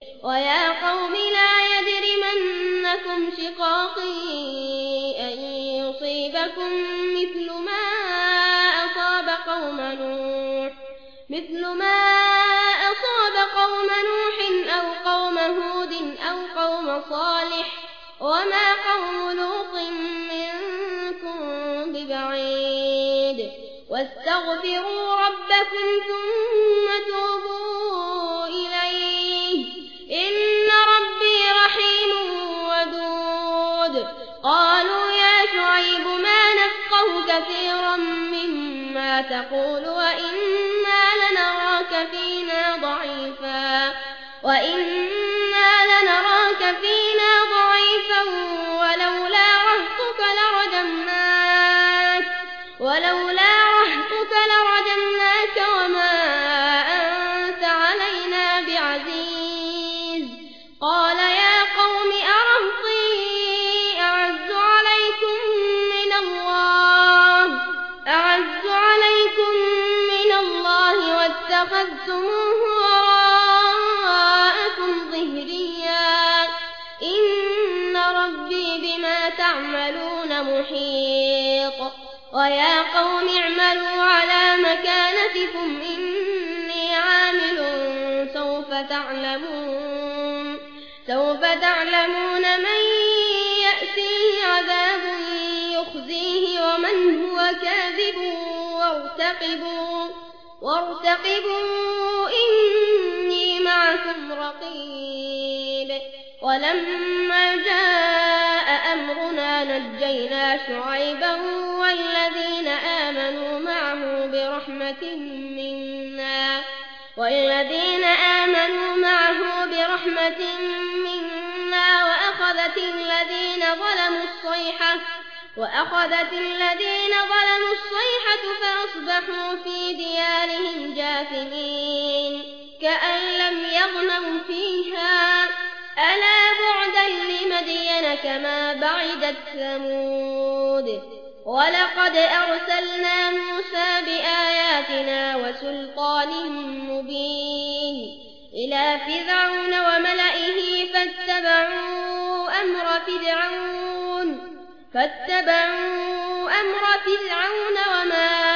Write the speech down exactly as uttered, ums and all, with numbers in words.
ويا قوم لا يجرمنكم شقاقي أن يصيبكم مثل ما أصاب قوم نوح مثل ما أصاب قوم نوح أو قوم هود أو قوم صالح وما قوم لوط منكم ببعيد واستغفروا ربكم ثم توبوا إليه إن ربي رحيم ودود قالوا يا شعيب ما نفقه كثيرا مما تقول وإنا لنراك فينا ضعيفا وإنا لنراك فينا ضعيفا ولولا رهطك لرجمناك ولولا رهطك لرجمناك وما أنت علينا بعزيز قال يا قوم أرهطي أعز عليكم من الله أعز عليكم من الله واتخذتموه وراءكم ظهريا إن ربي بما تعملون محيط ويا قوم اعملوا على مكانتكم إني عامل سوف تعلمون سوف تعلمون من يأتيه عذاب يخزيه ومن هو كاذب وارتقبوا وارتقبوا إني معكم رقيب ولما جاء أمرنا نجينا شعيبا والذين آمنوا معه برحمة منا والذين آمنوا معه برحمة منا وأخذت الذين ظلموا الصيحة وأخذت الذين ظلموا الصيحة فأصبحوا في ديارهم جاثمين كأن لم يغنوا فيها ألا بعدا لمدين كما بعدت ثمود ولقد أرسلنا موسى بآياتنا وسلطان مبين إلى فرعون وملئه فاتبعوا أمر فرعون فاتبعوا أمر فرعون وما